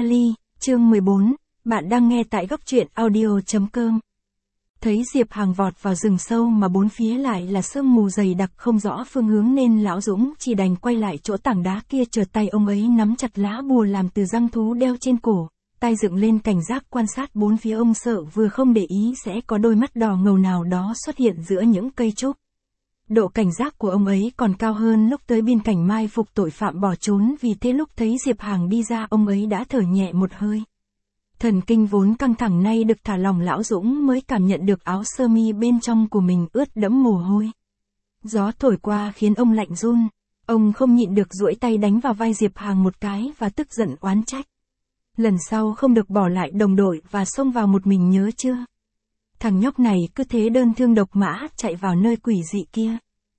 Ali, chương 14, bạn đang nghe tại góc truyện audio.com. Thấy Diệp Hàng vọt vào rừng sâu mà bốn phía lại là sương mù dày đặc không rõ phương hướng nên lão Dũng chỉ đành quay lại chỗ tảng đá kia, chợt tay ông ấy nắm chặt lá bùa làm từ răng thú đeo trên cổ, tay dựng lên cảnh giác quan sát bốn phía. Ông sợ vừa không để ý sẽ có đôi mắt đỏ ngầu nào đó xuất hiện giữa những cây trúc. Độ cảnh giác của ông ấy còn cao hơn lúc tới biên cảnh mai phục tội phạm bỏ trốn, vì thế lúc thấy Diệp Hàng đi ra ông ấy đã thở nhẹ một hơi. Thần kinh vốn căng thẳng nay được thả lỏng, lão Dũng mới cảm nhận được áo sơ mi bên trong của mình ướt đẫm mồ hôi. Gió thổi qua khiến ông lạnh run, ông không nhịn được duỗi tay đánh vào vai Diệp Hàng một cái và tức giận oán trách. Lần sau không được bỏ lại đồng đội và xông vào một mình, nhớ chưa? Thằng nhóc này cứ thế đơn thương độc mã chạy vào nơi quỷ dị kia.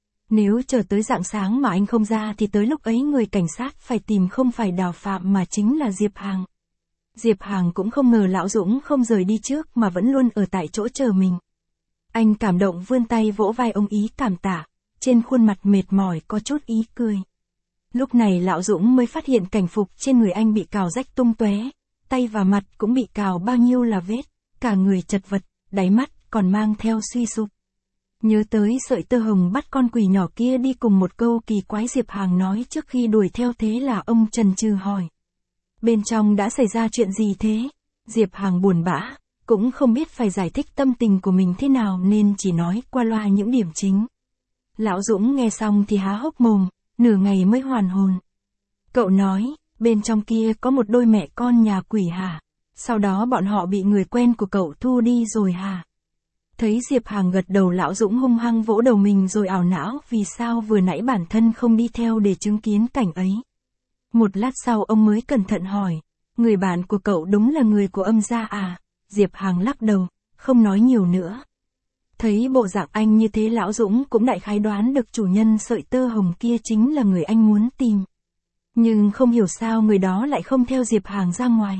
Nếu chờ tới rạng sáng mà anh không ra thì tới lúc ấy người cảnh sát phải tìm không phải Đào Phạm mà chính là Diệp Hàng. Diệp Hàng cũng không ngờ lão Dũng không rời đi trước mà vẫn luôn ở tại chỗ chờ mình. Anh cảm động vươn tay vỗ vai ông ý cảm tạ, trên khuôn mặt mệt mỏi có chút ý cười. Lúc này lão Dũng mới phát hiện cảnh phục trên người anh bị cào rách tung tóe, tay và mặt cũng bị cào bao nhiêu là vết, cả người chật vật, đáy mắt còn mang theo suy sụp. Nhớ tới sợi tơ hồng bắt con quỷ nhỏ kia đi cùng một câu kỳ quái Diệp Hàng nói trước khi đuổi theo, thế là ông chần chừ hỏi. Bên trong đã xảy ra chuyện gì thế? Diệp Hàng buồn bã, cũng không biết phải giải thích tâm tình của mình thế nào nên chỉ nói qua loa những điểm chính. Lão Dũng nghe xong thì há hốc mồm, nửa ngày mới hoàn hồn. Cậu nói, bên trong kia có một đôi mẹ con nhà quỷ hả? Sau đó bọn họ bị người quen của cậu thu đi rồi hả? Thấy Diệp Hàng gật đầu, lão Dũng hung hăng vỗ đầu mình rồi ảo não vì sao vừa nãy bản thân không đi theo để chứng kiến cảnh ấy. Một lát sau ông mới cẩn thận hỏi, người bạn của cậu đúng là người của Âm gia à? Diệp Hàng lắc đầu, không nói nhiều nữa. Thấy bộ dạng anh như thế lão Dũng cũng đại khái đoán được chủ nhân sợi tơ hồng kia chính là người anh muốn tìm. Nhưng không hiểu sao người đó lại không theo Diệp Hàng ra ngoài.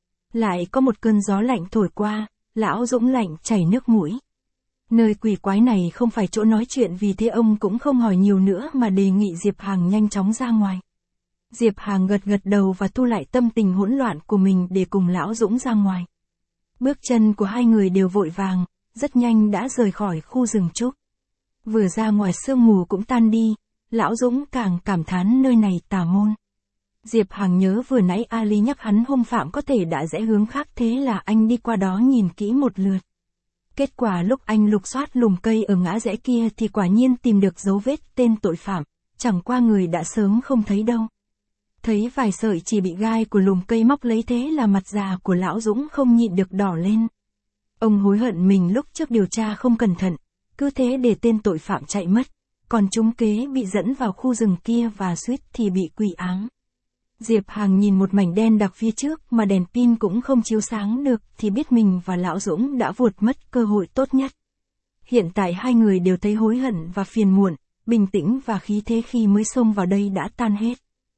Lại có một cơn gió lạnh thổi qua, lão Dũng lạnh chảy nước mũi. Nơi quỷ quái này không phải chỗ nói chuyện, vì thế ông cũng không hỏi nhiều nữa mà đề nghị Diệp Hàng nhanh chóng ra ngoài. Diệp Hàng gật gật đầu và thu lại tâm tình hỗn loạn của mình để cùng lão Dũng ra ngoài. Bước chân của hai người đều vội vàng, rất nhanh đã rời khỏi khu rừng trúc. Vừa ra ngoài sương mù cũng tan đi, lão Dũng càng cảm thán nơi này tà môn. Diệp Hàng nhớ vừa nãy Ali nhắc hắn hung phạm có thể đã rẽ hướng khác, thế là anh đi qua đó nhìn kỹ một lượt. Kết quả lúc anh lục soát lùm cây ở ngã rẽ kia thì quả nhiên tìm được dấu vết tên tội phạm, chẳng qua người đã sớm không thấy đâu. Thấy vài sợi chỉ bị gai của lùm cây móc lấy, thế là mặt già của lão Dũng không nhịn được đỏ lên. Ông hối hận mình lúc trước điều tra không cẩn thận, cứ thế để tên tội phạm chạy mất, còn trúng kế bị dẫn vào khu rừng kia và suýt thì bị quỷ ám. Diệp Hàng nhìn một mảnh đen đặc phía trước mà đèn pin cũng không chiếu sáng được thì biết mình và lão Dũng đã vuột mất cơ hội tốt nhất. Hiện tại hai người đều thấy hối hận và phiền muộn, bình tĩnh và khí thế khi mới xông vào đây đã tan hết.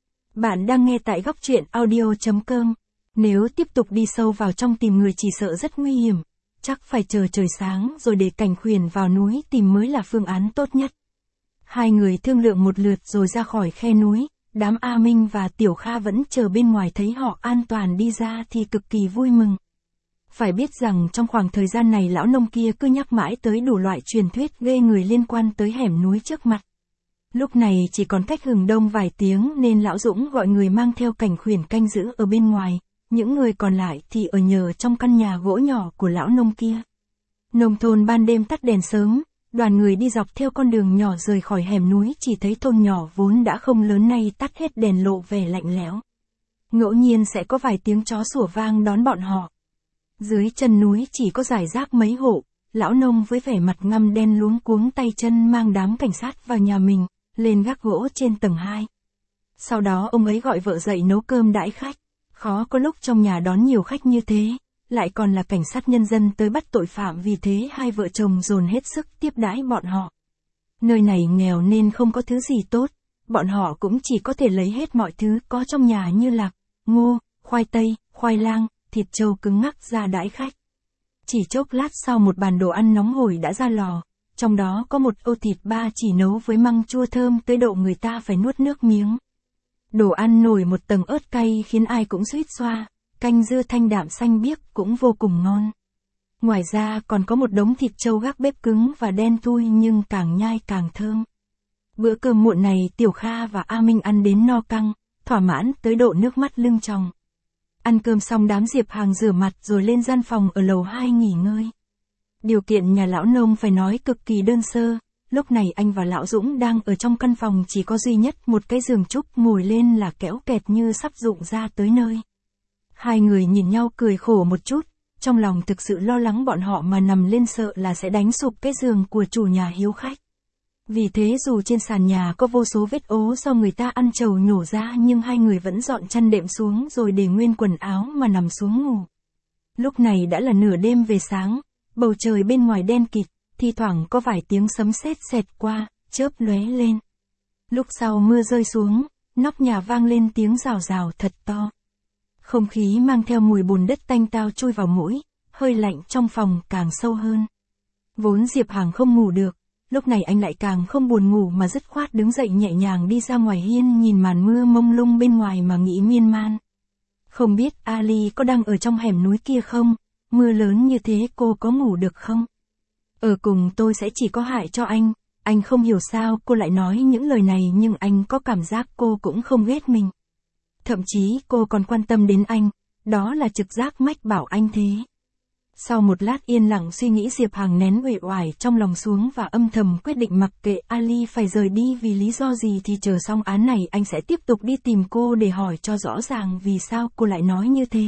Bạn đang nghe tại góc truyện audio.com. Nếu tiếp tục đi sâu vào trong tìm người chỉ sợ rất nguy hiểm, chắc phải chờ trời sáng rồi để Cảnh Khuyển vào núi tìm mới là phương án tốt nhất. Hai người thương lượng một lượt rồi ra khỏi khe núi. Đám A Minh và Tiểu Kha vẫn chờ bên ngoài, thấy họ an toàn đi ra thì cực kỳ vui mừng. Phải biết rằng trong khoảng thời gian này lão nông kia cứ nhắc mãi tới đủ loại truyền thuyết ghê người liên quan tới hẻm núi trước mặt. Lúc này chỉ còn cách hừng đông vài tiếng nên lão Dũng gọi người mang theo Cảnh Khuyển canh giữ ở bên ngoài, những người còn lại thì ở nhờ trong căn nhà gỗ nhỏ của lão nông kia. Nông thôn ban đêm tắt đèn sớm. Đoàn người đi dọc theo con đường nhỏ rời khỏi hẻm núi, chỉ thấy thôn nhỏ vốn đã không lớn nay tắt hết đèn, lộ vẻ lạnh lẽo. Ngẫu nhiên sẽ có vài tiếng chó sủa vang đón bọn họ. Dưới chân núi chỉ có rải rác mấy hộ, lão nông với vẻ mặt ngăm đen luống cuống tay chân mang đám cảnh sát vào nhà mình, lên gác gỗ trên tầng 2. Sau đó ông ấy gọi vợ dậy nấu cơm đãi khách. Khó có lúc trong nhà đón nhiều khách như thế. Lại còn là cảnh sát nhân dân tới bắt tội phạm, vì thế hai vợ chồng dồn hết sức tiếp đãi bọn họ. Nơi này nghèo nên không có thứ gì tốt, bọn họ cũng chỉ có thể lấy hết mọi thứ có trong nhà như lạc, ngô, khoai tây, khoai lang, thịt trâu cứng ngắc ra đãi khách. Chỉ chốc lát sau một bàn đồ ăn nóng hổi đã ra lò, trong đó có một ô thịt ba chỉ nấu với măng chua thơm tới độ người ta phải nuốt nước miếng. Đồ ăn nổi một tầng ớt cay khiến ai cũng suýt xoa. canh dưa thanh đạm xanh biếc cũng vô cùng ngon. Ngoài ra còn có một đống thịt trâu gác bếp cứng và đen thui nhưng càng nhai càng thơm. Bữa cơm muộn này Tiểu Kha và A Minh ăn đến no căng, thỏa mãn tới độ nước mắt lưng tròng. Ăn cơm xong đám Diệp Hàng rửa mặt rồi lên gian phòng ở lầu 2 nghỉ ngơi. Điều kiện nhà lão nông phải nói cực kỳ đơn sơ, lúc này anh và lão Dũng đang ở trong căn phòng chỉ có duy nhất một cái giường trúc, ngồi lên là kéo kẹt như sắp rụng ra tới nơi. Hai người nhìn nhau cười khổ một chút, trong lòng thực sự lo lắng bọn họ mà nằm lên sợ là sẽ đánh sụp cái giường của chủ nhà hiếu khách. Vì thế dù trên sàn nhà có vô số vết ố do người ta ăn trầu nhổ ra nhưng hai người vẫn dọn chăn đệm xuống rồi để nguyên quần áo mà nằm xuống ngủ. Lúc này đã là nửa đêm về sáng, bầu trời bên ngoài đen kịt, thi thoảng có vài tiếng sấm sét xẹt qua, chớp lóe lên. Lúc sau mưa rơi xuống, nóc nhà vang lên tiếng rào rào thật to. Không khí mang theo mùi bùn đất tanh tao chui vào mũi, hơi lạnh trong phòng càng sâu hơn. Vốn Diệp Hàng không ngủ được, lúc này anh lại càng không buồn ngủ mà dứt khoát đứng dậy nhẹ nhàng đi ra ngoài hiên nhìn màn mưa mông lung bên ngoài mà nghĩ miên man. Không biết Ali có đang ở trong hẻm núi kia không, mưa lớn như thế cô có ngủ được không? Ở cùng tôi sẽ chỉ có hại cho anh không hiểu sao cô lại nói những lời này nhưng anh có cảm giác cô cũng không ghét mình. Thậm chí cô còn quan tâm đến anh, đó là trực giác mách bảo anh thế. Sau một lát yên lặng suy nghĩ Diệp Hàng nén uể oải trong lòng xuống và âm thầm quyết định mặc kệ Ali phải rời đi vì lý do gì thì chờ xong án này anh sẽ tiếp tục đi tìm cô để hỏi cho rõ ràng vì sao cô lại nói như thế.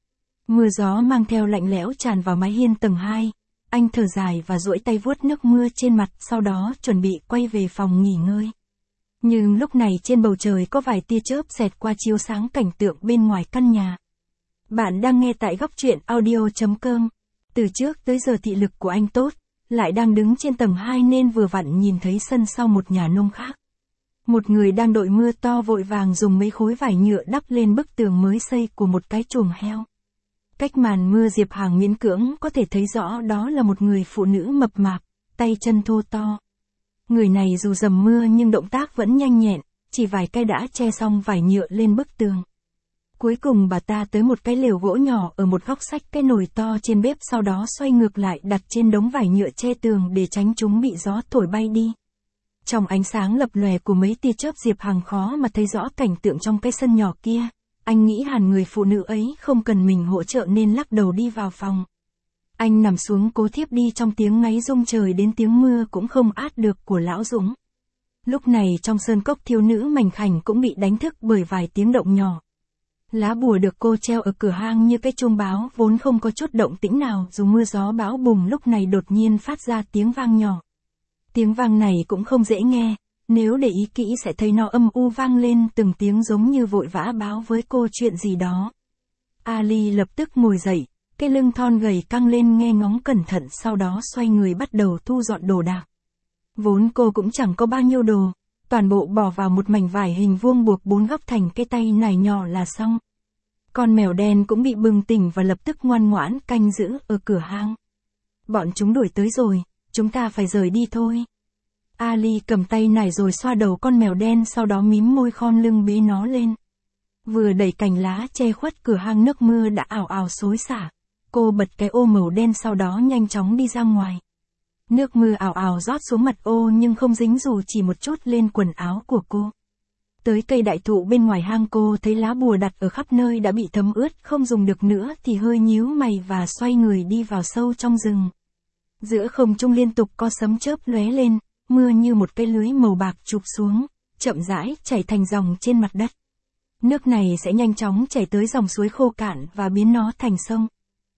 Mưa gió mang theo lạnh lẽo tràn vào mái hiên tầng 2, anh thở dài và duỗi tay vuốt nước mưa trên mặt sau đó chuẩn bị quay về phòng nghỉ ngơi. Nhưng lúc này trên bầu trời có vài tia chớp xẹt qua chiếu sáng cảnh tượng bên ngoài căn nhà. Bạn đang nghe tại góc truyện audio.com. Từ trước tới giờ thị lực của anh tốt, lại đang đứng trên tầng 2 nên vừa vặn nhìn thấy sân sau một nhà nông khác. Một người đang đội mưa to vội vàng dùng mấy khối vải nhựa đắp lên bức tường mới xây của một cái chuồng heo. Cách màn mưa Diệp Hàng miễn cưỡng có thể thấy rõ đó là một người phụ nữ mập mạp, tay chân thô to. Người này dù dầm mưa nhưng động tác vẫn nhanh nhẹn, chỉ vài cái đã che xong vải nhựa lên bức tường. Cuối cùng bà ta tới một cái lều gỗ nhỏ ở một góc xách cái nồi to trên bếp sau đó xoay ngược lại đặt trên đống vải nhựa che tường để tránh chúng bị gió thổi bay đi. Trong ánh sáng lập lòe của mấy tia chớp Diệp Hàng khó mà thấy rõ cảnh tượng trong cái sân nhỏ kia. Anh nghĩ hẳn người phụ nữ ấy không cần mình hỗ trợ nên lắc đầu đi vào phòng. Anh nằm xuống cố thiếp đi trong tiếng ngáy rung trời đến tiếng mưa cũng không át được của lão Dũng. Lúc này trong sơn cốc thiếu nữ mảnh khảnh cũng bị đánh thức bởi vài tiếng động nhỏ. Lá bùa được cô treo ở cửa hang như cái chuông báo vốn không có chút động tĩnh nào dù mưa gió bão bùng lúc này đột nhiên phát ra tiếng vang nhỏ. Tiếng vang này cũng không dễ nghe, nếu để ý kỹ sẽ thấy nó âm u vang lên từng tiếng giống như vội vã báo với cô chuyện gì đó. Ali lập tức ngồi dậy, cái lưng thon gầy căng lên nghe ngóng cẩn thận sau đó xoay người bắt đầu thu dọn đồ đạc. Vốn cô cũng chẳng có bao nhiêu đồ, toàn bộ bỏ vào một mảnh vải hình vuông buộc 4 góc thành cái tay nải nhỏ là xong. Con mèo đen cũng bị bừng tỉnh và lập tức ngoan ngoãn canh giữ ở cửa hang. Bọn chúng đuổi tới rồi, chúng ta phải rời đi thôi. Ali cầm tay nải rồi xoa đầu con mèo đen sau đó mím môi khom lưng bế nó lên. Vừa đẩy cành lá che khuất cửa hang nước mưa đã ào ào xối xả. Cô bật cái ô màu đen sau đó nhanh chóng đi ra ngoài. Nước mưa ào ào rót xuống mặt ô nhưng không dính dù chỉ một chút lên quần áo của cô. Tới cây đại thụ bên ngoài hang cô thấy lá bùa đặt ở khắp nơi đã bị thấm ướt không dùng được nữa thì hơi nhíu mày và xoay người đi vào sâu trong rừng. Giữa không trung liên tục có sấm chớp lóe lên, mưa như một cái lưới màu bạc chụp xuống, chậm rãi chảy thành dòng trên mặt đất. Nước này sẽ nhanh chóng chảy tới dòng suối khô cạn và biến nó thành sông.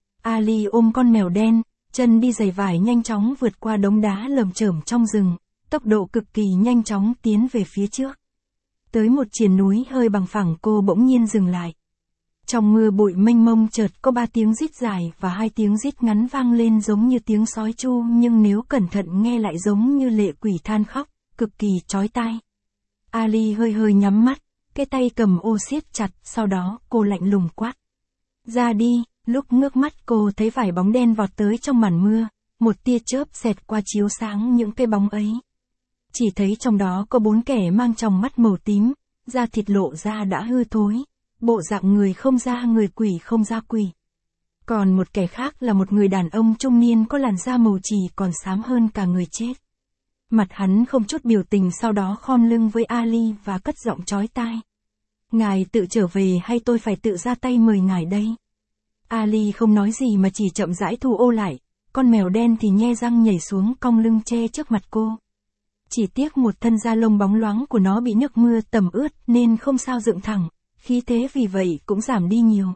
Ali ôm con mèo đen, chân đi giày vải nhanh chóng vượt qua đống đá lởm chởm trong rừng, tốc độ cực kỳ nhanh chóng tiến về phía trước. Tới một triền núi hơi bằng phẳng cô bỗng nhiên dừng lại. Trong mưa bụi mênh mông chợt có 3 tiếng rít dài và 2 tiếng rít ngắn vang lên giống như tiếng sói tru nhưng nếu cẩn thận nghe lại giống như lệ quỷ than khóc, cực kỳ chói tai. Ali hơi hơi nhắm mắt, cái tay cầm ô siết chặt, sau đó cô lạnh lùng quát. Ra đi, lúc ngước mắt cô thấy vài bóng đen vọt tới trong màn mưa, một tia chớp xẹt qua chiếu sáng những cái bóng ấy. Chỉ thấy trong đó có 4 kẻ mang tròng mắt màu tím, da thịt lộ ra đã hư thối. bộ dạng người không ra người quỷ không ra quỷ. Còn một kẻ khác là một người đàn ông trung niên có làn da màu chì còn xám hơn cả người chết. Mặt hắn không chút biểu tình, sau đó khom lưng với Ali và cất giọng chói tai. Ngài tự trở về hay tôi phải tự ra tay mời ngài đây? Ali không nói gì mà chỉ chậm rãi thu ô lại, con mèo đen thì nhe răng nhảy xuống cong lưng che trước mặt cô. Chỉ tiếc một thân da lông bóng loáng của nó bị nước mưa tẩm ướt nên không sao dựng thẳng, khí thế vì vậy cũng giảm đi nhiều.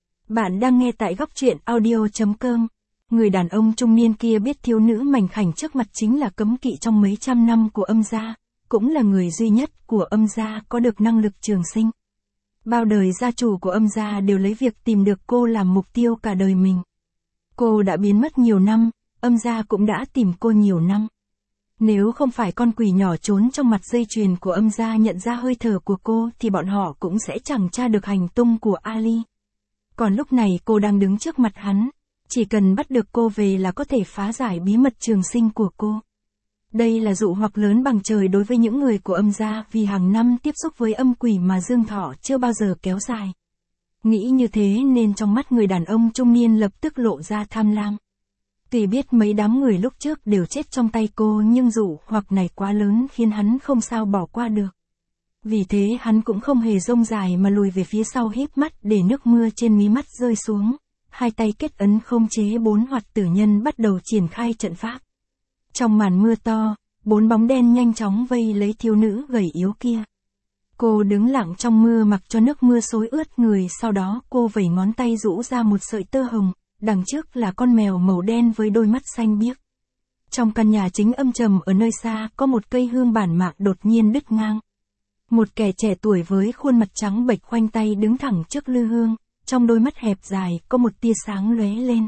Bạn đang nghe tại góc truyện audio.com. Người đàn ông trung niên kia biết thiếu nữ mảnh khảnh trước mặt chính là cấm kỵ trong mấy trăm năm của Âm gia, cũng là người duy nhất của Âm gia có được năng lực trường sinh. Bao đời gia chủ của Âm gia đều lấy việc tìm được cô làm mục tiêu cả đời mình. Cô đã biến mất nhiều năm, Âm gia cũng đã tìm cô nhiều năm. Nếu không phải con quỷ nhỏ trốn trong mặt dây chuyền của Âm gia nhận ra hơi thở của cô thì bọn họ cũng sẽ chẳng tra được hành tung của Ali. Còn lúc này cô đang đứng trước mặt hắn, chỉ cần bắt được cô về là có thể phá giải bí mật trường sinh của cô. Đây là dụ hoặc lớn bằng trời đối với những người của Âm gia vì hàng năm tiếp xúc với âm quỷ mà dương thọ chưa bao giờ kéo dài. Nghĩ như thế nên trong mắt người đàn ông trung niên lập tức lộ ra tham lam. Tuy biết mấy đám người lúc trước đều chết trong tay cô nhưng dụ hoặc này quá lớn khiến hắn không sao bỏ qua được. Vì thế hắn cũng không hề rông dài mà lùi về phía sau híp mắt để nước mưa trên mí mắt rơi xuống. Hai tay kết ấn khống chế 4 hoạt tử nhân bắt đầu triển khai trận pháp. Trong màn mưa to, 4 bóng đen nhanh chóng vây lấy thiếu nữ gầy yếu kia. Cô đứng lặng trong mưa mặc cho nước mưa xối ướt người, sau đó cô vẩy ngón tay rũ ra một sợi tơ hồng, đằng trước là con mèo màu đen với đôi mắt xanh biếc. Trong căn nhà chính âm trầm ở nơi xa có một cây hương bản mạc đột nhiên đứt ngang. Một kẻ trẻ tuổi với khuôn mặt trắng bệch khoanh tay đứng thẳng trước lư hương, trong đôi mắt hẹp dài có một tia sáng lóe lên.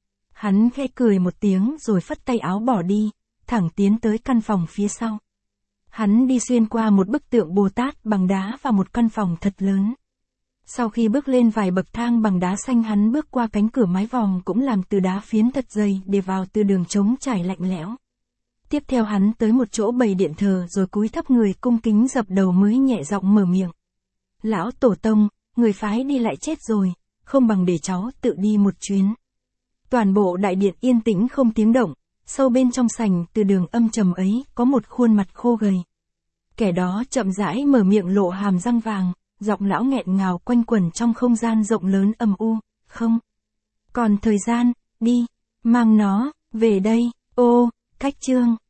Hắn khẽ cười một tiếng rồi phất tay áo bỏ đi, thẳng tiến tới căn phòng phía sau. Hắn đi xuyên qua một bức tượng Bồ Tát bằng đá và một căn phòng thật lớn. Sau khi bước lên vài bậc thang bằng đá xanh, hắn bước qua cánh cửa mái vòm cũng làm từ đá phiến thật dày để vào từ đường trống trải lạnh lẽo. Tiếp theo hắn tới một chỗ bày điện thờ rồi cúi thấp người cung kính dập đầu mới nhẹ giọng mở miệng. Lão tổ tông, người phái đi lại chết rồi, không bằng để cháu tự đi một chuyến. Toàn bộ đại điện yên tĩnh không tiếng động, sâu bên trong sảnh từ đường âm trầm ấy có một khuôn mặt khô gầy. Kẻ đó chậm rãi mở miệng lộ hàm răng vàng, giọng lão nghẹn ngào quanh quẩn trong không gian rộng lớn âm u. Không còn thời gian, đi, mang nó về đây. Ô, cách chương